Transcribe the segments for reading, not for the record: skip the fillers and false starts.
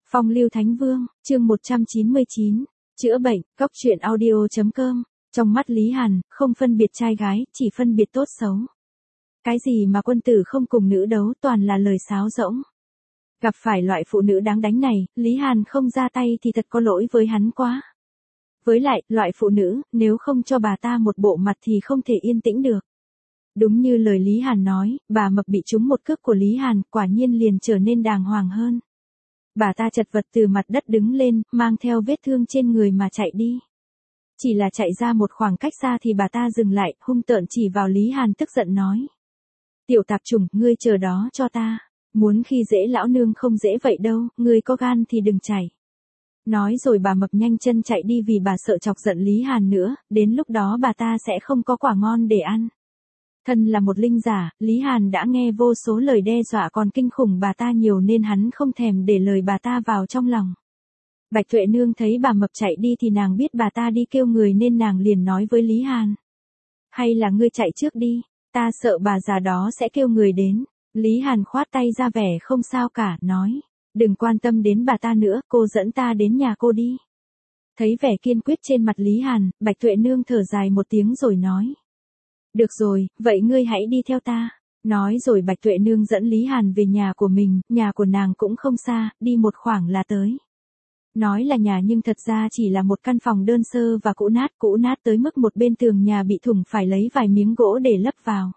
Phong Lưu Thánh Vương, chương 199, chữa bệnh, góc truyện audio.com, trong mắt Lý Hàn, không phân biệt trai gái, chỉ phân biệt tốt xấu. Cái gì mà quân tử không cùng nữ đấu toàn là lời sáo rỗng. Gặp phải loại phụ nữ đáng đánh này, Lý Hàn không ra tay thì thật có lỗi với hắn quá. Với lại, loại phụ nữ, nếu không cho bà ta một bộ mặt thì không thể yên tĩnh được. Đúng như lời Lý Hàn nói, bà Mập bị trúng một cước của Lý Hàn, quả nhiên liền trở nên đàng hoàng hơn. Bà ta chật vật từ mặt đất đứng lên, mang theo vết thương trên người mà chạy đi. Chỉ là chạy ra một khoảng cách xa thì bà ta dừng lại, hung tợn chỉ vào Lý Hàn tức giận nói. Tiểu tạp chủng, ngươi chờ đó cho ta. Muốn khi dễ lão nương không dễ vậy đâu, ngươi có gan thì đừng chạy. Nói rồi bà Mập nhanh chân chạy đi vì bà sợ chọc giận Lý Hàn nữa, đến lúc đó bà ta sẽ không có quả ngon để ăn. Thân là một linh giả, Lý Hàn đã nghe vô số lời đe dọa còn kinh khủng bà ta nhiều nên hắn không thèm để lời bà ta vào trong lòng. Bạch Tuệ Nương thấy bà Mập chạy đi thì nàng biết bà ta đi kêu người nên nàng liền nói với Lý Hàn. Hay là ngươi chạy trước đi, ta sợ bà già đó sẽ kêu người đến. Lý Hàn khoát tay ra vẻ không sao cả, nói. Đừng quan tâm đến bà ta nữa, cô dẫn ta đến nhà cô đi. Thấy vẻ kiên quyết trên mặt Lý Hàn, Bạch Tuệ Nương thở dài một tiếng rồi nói. Được rồi, vậy ngươi hãy đi theo ta. Nói rồi Bạch Tuệ Nương dẫn Lý Hàn về nhà của mình, nhà của nàng cũng không xa, đi một khoảng là tới. Nói là nhà nhưng thật ra chỉ là một căn phòng đơn sơ và cũ nát tới mức một bên tường nhà bị thủng phải lấy vài miếng gỗ để lấp vào.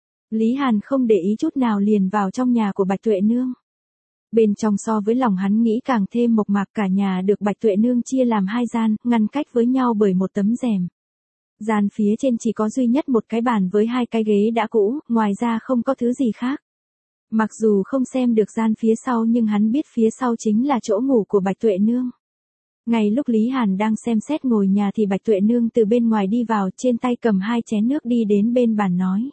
Lý Hàn không để ý chút nào liền vào trong nhà của Bạch Tuệ Nương. Bên trong so với lòng hắn nghĩ càng thêm mộc mạc, cả nhà được Bạch Tuệ Nương chia làm hai gian, ngăn cách với nhau bởi một tấm rèm. Gian phía trên chỉ có duy nhất một cái bàn với hai cái ghế đã cũ, ngoài ra không có thứ gì khác. Mặc dù không xem được gian phía sau nhưng hắn biết phía sau chính là chỗ ngủ của Bạch Tuệ Nương. Ngay lúc Lý Hàn đang xem xét ngồi nhà thì Bạch Tuệ Nương từ bên ngoài đi vào, trên tay cầm hai chén nước đi đến bên bàn nói.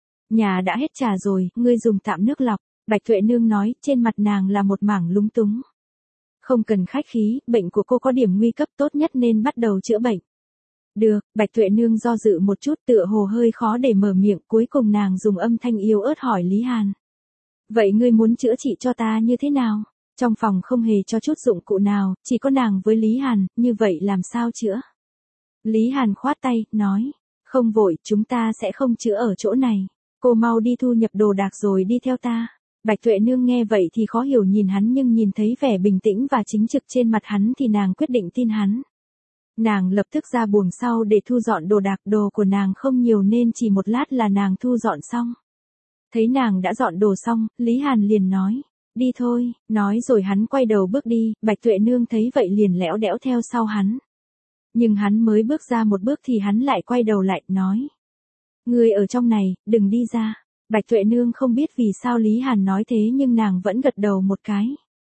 Nhà đã hết trà rồi, ngươi dùng tạm nước lọc. Bạch Tuệ Nương nói, trên mặt nàng là một mảng lúng túng. Không cần khách khí, bệnh của cô có điểm nguy cấp, tốt nhất nên bắt đầu chữa bệnh. Được, Bạch Tuệ Nương do dự một chút, tựa hồ hơi khó để mở miệng, cuối cùng nàng dùng âm thanh yếu ớt hỏi Lý Hàn. Vậy ngươi muốn chữa trị cho ta như thế nào? Trong phòng không hề cho chút dụng cụ nào, chỉ có nàng với Lý Hàn, như vậy làm sao chữa? Lý Hàn khoát tay, nói. Không vội, chúng ta sẽ không chữa ở chỗ này. Cô mau đi thu nhập đồ đạc rồi đi theo ta. Bạch Tuệ Nương nghe vậy thì khó hiểu nhìn hắn, nhưng nhìn thấy vẻ bình tĩnh và chính trực trên mặt hắn thì nàng quyết định tin hắn. Nàng lập tức ra buồng sau để thu dọn đồ đạc, đồ của nàng không nhiều nên chỉ một lát là nàng thu dọn xong. Thấy nàng đã dọn đồ xong, Lý Hàn liền nói, đi thôi, nói rồi hắn quay đầu bước đi, Bạch Tuệ Nương thấy vậy liền lẽo đẽo theo sau hắn. Nhưng hắn mới bước ra một bước thì hắn lại quay đầu lại, nói. Ngươi ở trong này, đừng đi ra. Bạch Tuệ Nương không biết vì sao Lý Hàn nói thế nhưng nàng vẫn gật đầu một cái.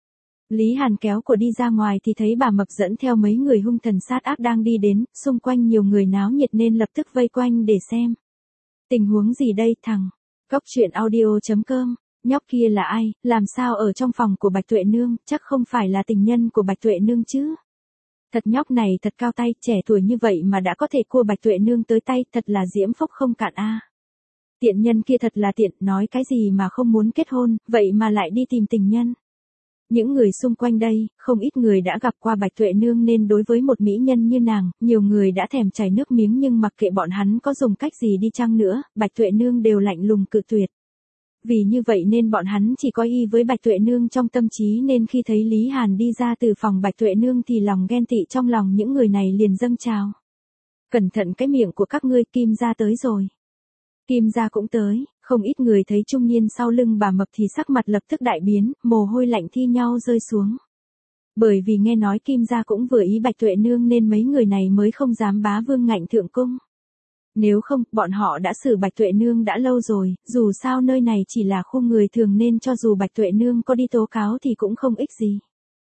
Lý Hàn kéo của đi ra ngoài thì thấy bà Mập dẫn theo mấy người hung thần sát ác đang đi đến, xung quanh nhiều người náo nhiệt nên lập tức vây quanh để xem. Tình huống gì đây thằng? Góc truyện audio.com, nhóc kia là ai, làm sao ở trong phòng của Bạch Tuệ Nương, chắc không phải là tình nhân của Bạch Tuệ Nương chứ? Thật nhóc này thật cao tay, trẻ tuổi như vậy mà đã có thể cua Bạch Tuệ Nương tới tay, thật là diễm phúc không cạn a. Tiện nhân kia thật là tiện, nói cái gì mà không muốn kết hôn, vậy mà lại đi tìm tình nhân. Những người xung quanh đây, không ít người đã gặp qua Bạch Tuệ Nương nên đối với một mỹ nhân như nàng, nhiều người đã thèm chảy nước miếng nhưng mặc kệ bọn hắn có dùng cách gì đi chăng nữa, Bạch Tuệ Nương đều lạnh lùng cự tuyệt. Vì như vậy nên bọn hắn chỉ có y với Bạch Tuệ Nương trong tâm trí nên khi thấy Lý Hàn đi ra từ phòng Bạch Tuệ Nương thì lòng ghen tị trong lòng những người này liền dâng trào. Cẩn thận cái miệng của các ngươi, Kim gia tới rồi. Kim gia cũng tới, không ít người thấy trung niên sau lưng bà Mập thì sắc mặt lập tức đại biến, mồ hôi lạnh thi nhau rơi xuống. Bởi vì nghe nói Kim gia cũng vừa ý Bạch Tuệ Nương nên mấy người này mới không dám bá vương ngạnh thượng cung. Nếu không, bọn họ đã xử Bạch Tuệ Nương đã lâu rồi, dù sao nơi này chỉ là khu người thường nên cho dù Bạch Tuệ Nương có đi tố cáo thì cũng không ích gì.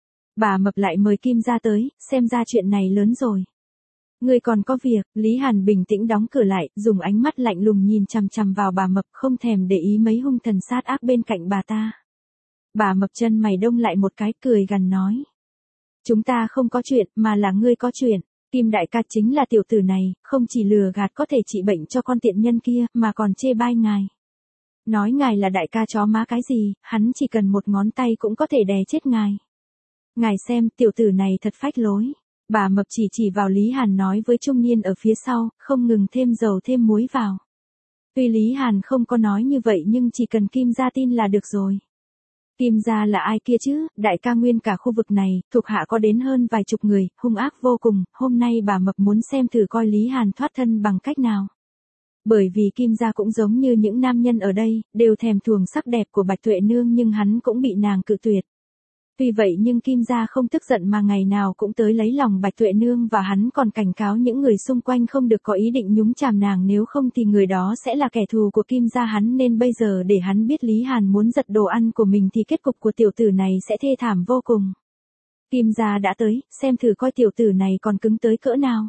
Bà Mập lại mời Kim gia tới, xem ra chuyện này lớn rồi. Ngươi còn có việc, Lý Hàn bình tĩnh đóng cửa lại, dùng ánh mắt lạnh lùng nhìn chằm chằm vào bà Mập, không thèm để ý mấy hung thần sát ác bên cạnh bà ta. Bà Mập chân mày đông lại một cái, cười gằn nói. Chúng ta không có chuyện, mà là ngươi có chuyện. Kim đại ca chính là tiểu tử này, không chỉ lừa gạt có thể trị bệnh cho con tiện nhân kia, mà còn chê bai ngài. Nói ngài là đại ca chó má cái gì, hắn chỉ cần một ngón tay cũng có thể đè chết ngài. Ngài xem, tiểu tử này thật phách lối. Bà mập chỉ vào Lý Hàn nói với trung niên ở phía sau, không ngừng thêm dầu thêm muối vào. Tuy Lý Hàn không có nói như vậy nhưng chỉ cần Kim gia tin là được rồi. Kim gia là ai kia chứ, đại ca nguyên cả khu vực này, thuộc hạ có đến hơn vài chục người, hung ác vô cùng, hôm nay bà mập muốn xem thử coi Lý Hàn thoát thân bằng cách nào. Bởi vì Kim gia cũng giống như những nam nhân ở đây, đều thèm thuồng sắc đẹp của Bạch Tuệ Nương nhưng hắn cũng bị nàng cự tuyệt. Tuy vậy nhưng Kim gia không tức giận mà ngày nào cũng tới lấy lòng Bạch Tuệ Nương và hắn còn cảnh cáo những người xung quanh không được có ý định nhúng chàm nàng nếu không thì người đó sẽ là kẻ thù của Kim gia hắn nên bây giờ để hắn biết Lý Hàn muốn giật đồ ăn của mình thì kết cục của tiểu tử này sẽ thê thảm vô cùng. Kim gia đã tới, xem thử coi tiểu tử này còn cứng tới cỡ nào.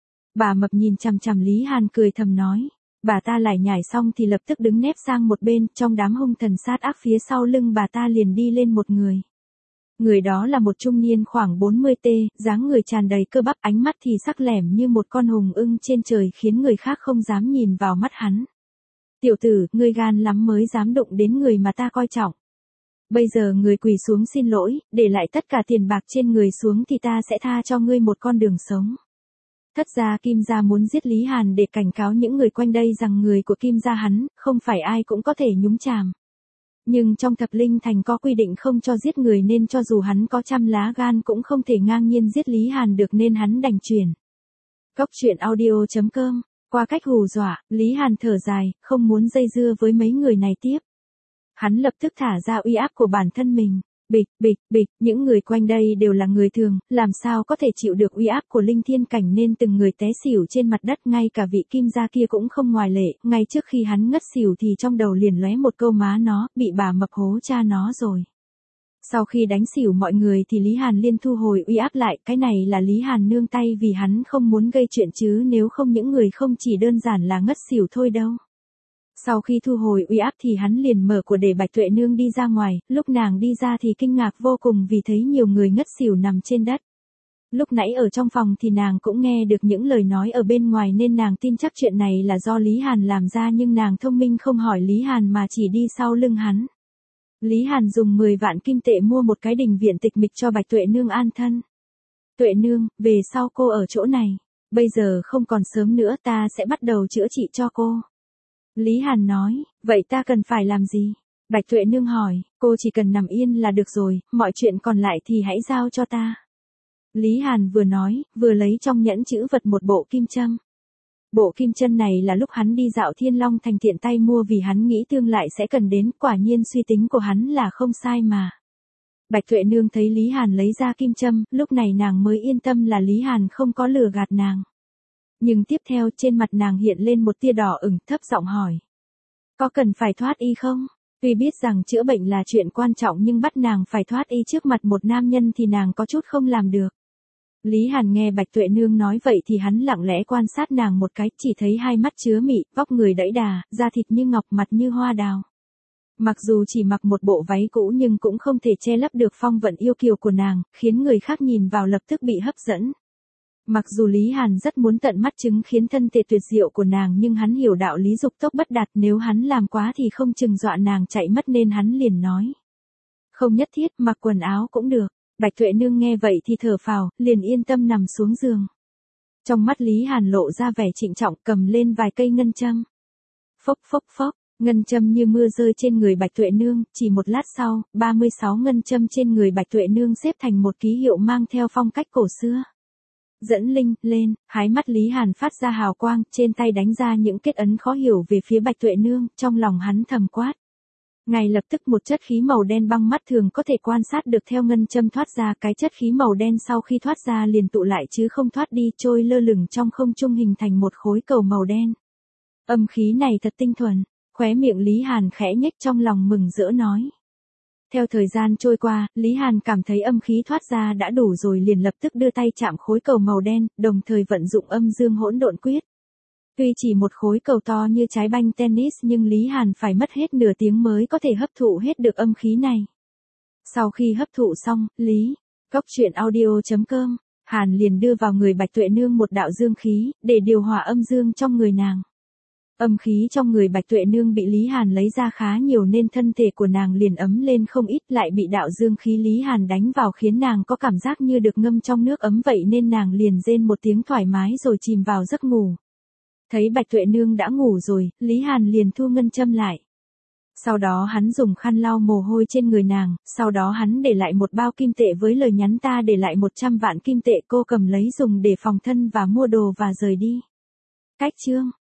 Bà mập nhìn chằm chằm Lý Hàn cười thầm nói. Bà ta lải nhải xong thì lập tức đứng nép sang một bên, trong đám hung thần sát ác phía sau lưng bà ta liền đi lên một người. Người đó là một trung niên khoảng 40t, dáng người tràn đầy cơ bắp, ánh mắt thì sắc lẻm như một con hùng ưng trên trời khiến người khác không dám nhìn vào mắt hắn. Tiểu tử, ngươi gan lắm mới dám đụng đến người mà ta coi trọng. Bây giờ người quỳ xuống xin lỗi, để lại tất cả tiền bạc trên người xuống thì ta sẽ tha cho ngươi một con đường sống. Thất gia Kim gia muốn giết Lý Hàn để cảnh cáo những người quanh đây rằng người của Kim gia hắn, không phải ai cũng có thể nhúng chàm. Nhưng trong Thập Linh Thành có quy định không cho giết người nên cho dù hắn có trăm lá gan cũng không thể ngang nhiên giết Lý Hàn được nên hắn đành chuyển. Cốc truyện audio.com, qua cách hù dọa, Lý Hàn thở dài, không muốn dây dưa với mấy người này tiếp. Hắn lập tức thả ra uy áp của bản thân mình. Bịch, bịch, bịch, những người quanh đây đều là người thường, làm sao có thể chịu được uy áp của linh thiên cảnh nên từng người té xỉu trên mặt đất, ngay cả vị Kim gia kia cũng không ngoại lệ, ngay trước khi hắn ngất xỉu thì trong đầu liền lóe một câu má nó, bị bà mập hố cha nó rồi. Sau khi đánh xỉu mọi người thì Lý Hàn liên thu hồi uy áp lại, cái này là Lý Hàn nương tay vì hắn không muốn gây chuyện chứ nếu không những người không chỉ đơn giản là ngất xỉu thôi đâu. Sau khi thu hồi uy áp thì hắn liền mở cửa để Bạch Tuệ Nương đi ra ngoài, lúc nàng đi ra thì kinh ngạc vô cùng vì thấy nhiều người ngất xỉu nằm trên đất. Lúc nãy ở trong phòng thì nàng cũng nghe được những lời nói ở bên ngoài nên nàng tin chắc chuyện này là do Lý Hàn làm ra nhưng nàng thông minh không hỏi Lý Hàn mà chỉ đi sau lưng hắn. Lý Hàn dùng 10 vạn kim tệ mua một cái đình viện tịch mịch cho Bạch Tuệ Nương an thân. Tuệ Nương, về sau cô ở chỗ này. Bây giờ không còn sớm nữa ta sẽ bắt đầu chữa trị cho cô. Lý Hàn nói, vậy ta cần phải làm gì? Bạch Tuệ Nương hỏi, cô chỉ cần nằm yên là được rồi, mọi chuyện còn lại thì hãy giao cho ta. Lý Hàn vừa nói, vừa lấy trong nhẫn chữ vật một bộ kim châm. Bộ kim châm này là lúc hắn đi dạo Thiên Long Thành tiện tay mua vì hắn nghĩ tương lại sẽ cần đến, quả nhiên suy tính của hắn là không sai mà. Bạch Tuệ Nương thấy Lý Hàn lấy ra kim châm, lúc này nàng mới yên tâm là Lý Hàn không có lừa gạt nàng. Nhưng tiếp theo trên mặt nàng hiện lên một tia đỏ ửng, thấp giọng hỏi. Có cần phải thoát y không? Tuy biết rằng chữa bệnh là chuyện quan trọng nhưng bắt nàng phải thoát y trước mặt một nam nhân thì nàng có chút không làm được. Lý Hàn nghe Bạch Tuệ Nương nói vậy thì hắn lặng lẽ quan sát nàng một cái, chỉ thấy hai mắt chứa mị, vóc người đẫy đà, da thịt như ngọc, mặt như hoa đào. Mặc dù chỉ mặc một bộ váy cũ nhưng cũng không thể che lấp được phong vận yêu kiều của nàng, khiến người khác nhìn vào lập tức bị hấp dẫn. Mặc dù Lý Hàn rất muốn tận mắt chứng kiến thân thể tuyệt diệu của nàng nhưng hắn hiểu đạo lý dục tốc bất đạt, nếu hắn làm quá thì không chừng dọa nàng chạy mất nên hắn liền nói. Không nhất thiết, mặc quần áo cũng được. Bạch Tuệ Nương nghe vậy thì thở phào, liền yên tâm nằm xuống giường. Trong mắt Lý Hàn lộ ra vẻ trịnh trọng, cầm lên vài cây ngân châm. Phốc phốc phốc, ngân châm như mưa rơi trên người Bạch Tuệ Nương, chỉ một lát sau, 36 ngân châm trên người Bạch Tuệ Nương xếp thành một ký hiệu mang theo phong cách cổ xưa. Dẫn linh, lên, hai mắt Lý Hàn phát ra hào quang, trên tay đánh ra những kết ấn khó hiểu về phía Bạch Tuệ Nương, trong lòng hắn thầm quát. Ngay lập tức một chất khí màu đen băng mắt thường có thể quan sát được theo ngân châm thoát ra, cái chất khí màu đen sau khi thoát ra liền tụ lại chứ không thoát đi, trôi lơ lửng trong không trung hình thành một khối cầu màu đen. Âm khí này thật tinh thuần, khóe miệng Lý Hàn khẽ nhếch trong lòng mừng rỡ nói. Theo thời gian trôi qua, Lý Hàn cảm thấy âm khí thoát ra đã đủ rồi liền lập tức đưa tay chạm khối cầu màu đen, đồng thời vận dụng âm dương hỗn độn quyết. Tuy chỉ một khối cầu to như trái banh tennis nhưng Lý Hàn phải mất hết nửa tiếng mới có thể hấp thụ hết được âm khí này. Sau khi hấp thụ xong, Cốc truyện audio.com, Hàn liền đưa vào người Bạch Tuệ Nương một đạo dương khí, để điều hòa âm dương trong người nàng. Âm khí trong người Bạch Tuệ Nương bị Lý Hàn lấy ra khá nhiều nên thân thể của nàng liền ấm lên không ít, lại bị đạo dương khí Lý Hàn đánh vào khiến nàng có cảm giác như được ngâm trong nước ấm vậy nên nàng liền rên một tiếng thoải mái rồi chìm vào giấc ngủ. Thấy Bạch Tuệ Nương đã ngủ rồi, Lý Hàn liền thu ngân châm lại. Sau đó hắn dùng khăn lau mồ hôi trên người nàng, sau đó hắn để lại một bao kim tệ với lời nhắn ta để lại 100 vạn kim tệ, cô cầm lấy dùng để phòng thân và mua đồ và rời đi. Cách chương